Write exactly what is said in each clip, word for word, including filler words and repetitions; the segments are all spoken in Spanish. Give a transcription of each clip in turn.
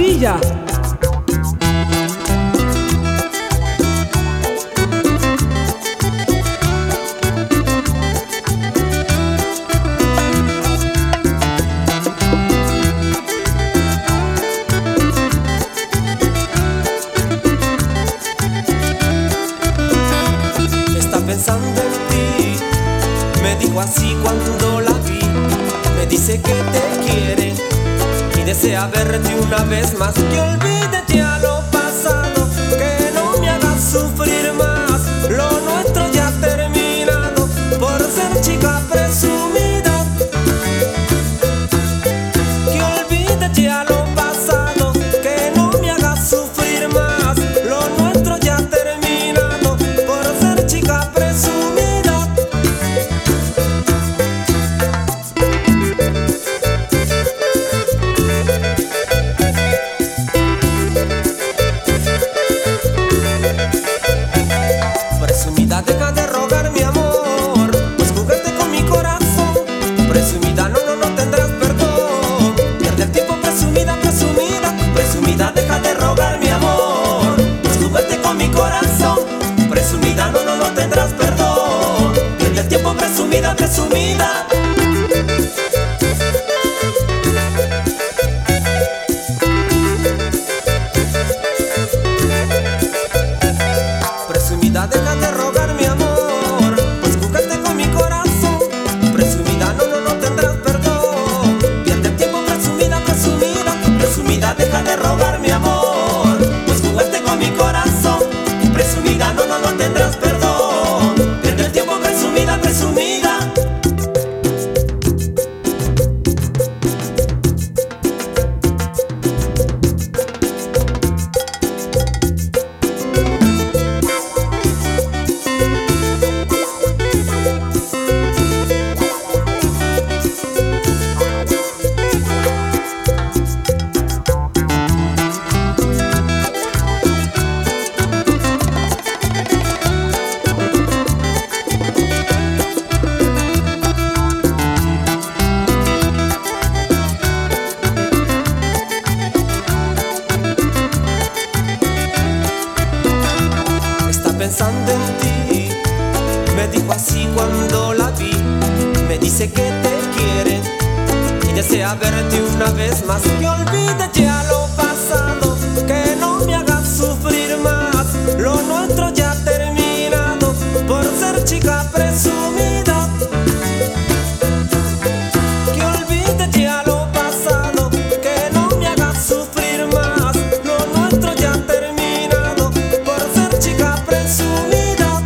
maravilla. Está pensando en ti, me dijo así cuando la vi. Me dice que te quiere y desea verte una vez más. Que olvide ya lo pasado, que no me hagas sufrir más. Lo nuestro ya ha terminado por ser chica presumida. Que olvide ya lo pasado, que no me hagas sufrir más. Lo nuestro ya ha terminado por ser chica presumida. Presumida, deja de rogar mi amor, pues juguete con mi corazón. Presumida, no, no, no tendrás perdón. Pierde el tiempo, presumida, presumida. Presumida, deja de rogar mi amor, pues juguete con mi corazón. Presumida, no, no, no tendrás perdón. Pierde el tiempo, presumida, presumida. Presumida, deja de rogar mi amor, pues jugaste con mi corazón. Presumida, no, no, no tendrás perdón. Pierde el tiempo, presumida, presumida. Presumida, deja de rogar mi amor, pues jugaste con mi corazón. Presumida, no, no, no tendrás perdón. Pierde el tiempo, presumida, presumida. Pensando en ti, me dijo así cuando la vi. Me dice que te quiere y desea verte una vez más. Que olvide ya lo pasado, que no me hagas sufrir más. Lo nuestro ya ha terminado por ser chica presumida. Que olvide ya lo pasado, que no me hagas sufrir más. Lo nuestro ya ha terminado por ser chica presumida.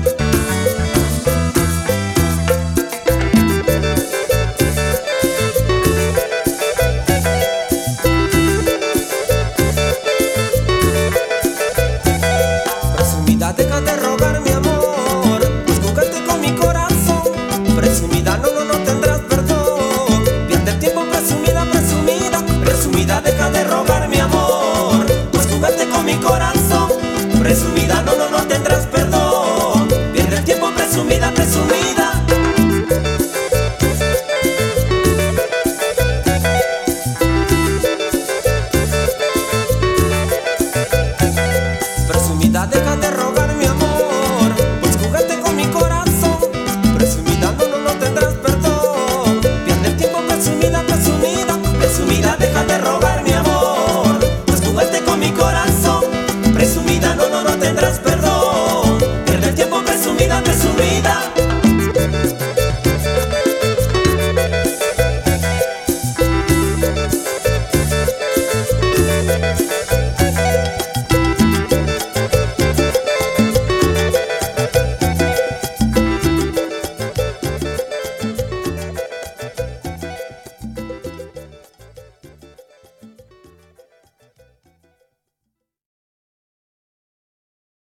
Presumida, deja de rogar mi amor, pues jugaste con mi corazón. Presumida, no, no, no tendrás perdón. Pierde el tiempo, presumida, presumida. Presumida, deja de rogar mi amor, pues jugaste con mi corazón.